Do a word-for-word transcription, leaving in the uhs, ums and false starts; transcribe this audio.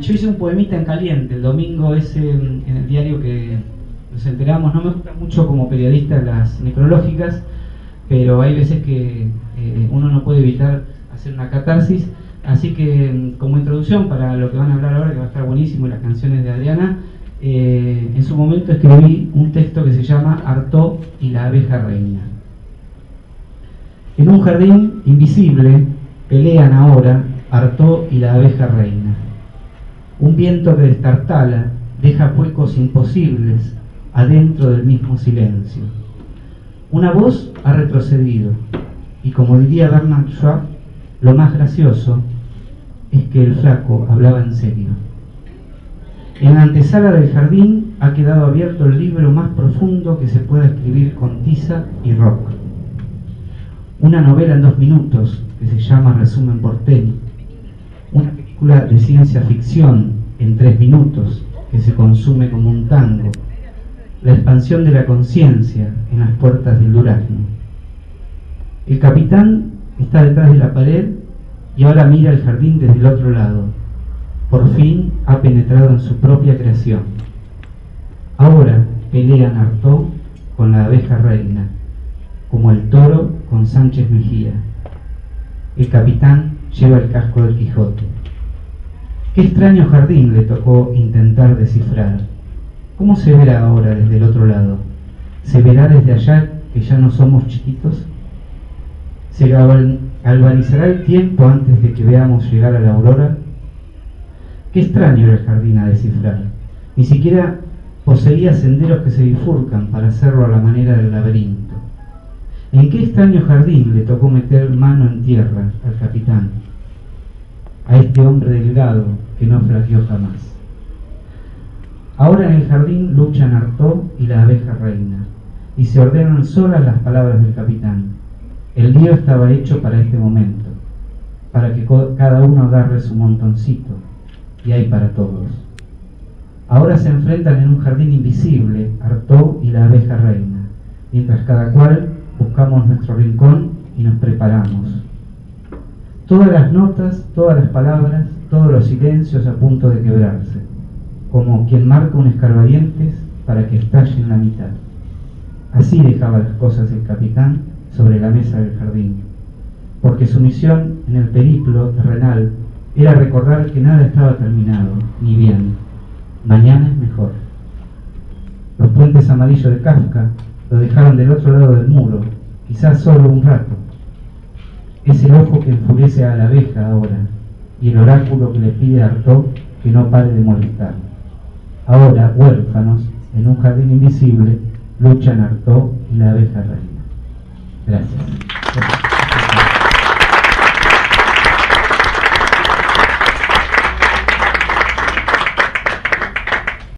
yo hice un poemita en caliente el domingo ese en el diario que nos enteramos. No me gusta mucho como periodista las necrológicas, pero hay veces que eh, uno no puede evitar hacer una catarsis. Así que como introducción para lo que van a hablar ahora, que va a estar buenísimo, y las canciones de Adriana, eh, en su momento escribí un texto que se llama Artaud y la abeja reina. En un jardín invisible pelean ahora Artaud y la abeja reina. Un viento que destartala deja huecos imposibles adentro del mismo silencio. Una voz ha retrocedido, y como diría Bernard Shaw, lo más gracioso es que el flaco hablaba en serio. En la antesala del jardín ha quedado abierto el libro más profundo que se pueda escribir con tiza y rock. Una novela en dos minutos que se llama Resumen porteño. Una película de ciencia ficción en tres minutos que se consume como un tango. La expansión de la conciencia en las puertas del durazno. El capitán está detrás de la pared y ahora mira el jardín desde el otro lado. Por fin ha penetrado en su propia creación. Ahora pelean Artaud con la abeja reina, como el toro con Sánchez Mejía. El capitán lleva el casco del Quijote. Qué extraño jardín le tocó intentar descifrar. ¿Cómo se verá ahora desde el otro lado? ¿Se verá desde allá que ya no somos chiquitos? ¿Se galvanizará el tiempo antes de que veamos llegar a la aurora? Qué extraño era el jardín a descifrar. Ni siquiera poseía senderos que se bifurcan para hacerlo a la manera del laberinto. ¿En qué extraño jardín le tocó meter mano en tierra al capitán? A este hombre delgado que no flaqueó jamás. Ahora en el jardín luchan Artaud y la abeja reina, y se ordenan solas las palabras del capitán. El lío estaba hecho para este momento, para que cada uno agarre su montoncito, y hay para todos. Ahora se enfrentan en un jardín invisible, Artaud y la abeja reina, mientras cada cual buscamos nuestro rincón y nos preparamos. Todas las notas, todas las palabras, todos los silencios a punto de quebrarse, como quien marca un escarbadientes para que estalle en la mitad. Así dejaba las cosas el capitán sobre la mesa del jardín, porque su misión en el periplo terrenal era recordar que nada estaba terminado, ni bien. Mañana es mejor. Los puentes amarillos de Kafka lo dejaron del otro lado del muro, quizás solo un rato. Es el ojo que enfurece a la abeja ahora, y el oráculo que le pide a Artaud que no pare de molestar. Ahora, huérfanos, en un jardín invisible, luchan Artaud y la abeja reina.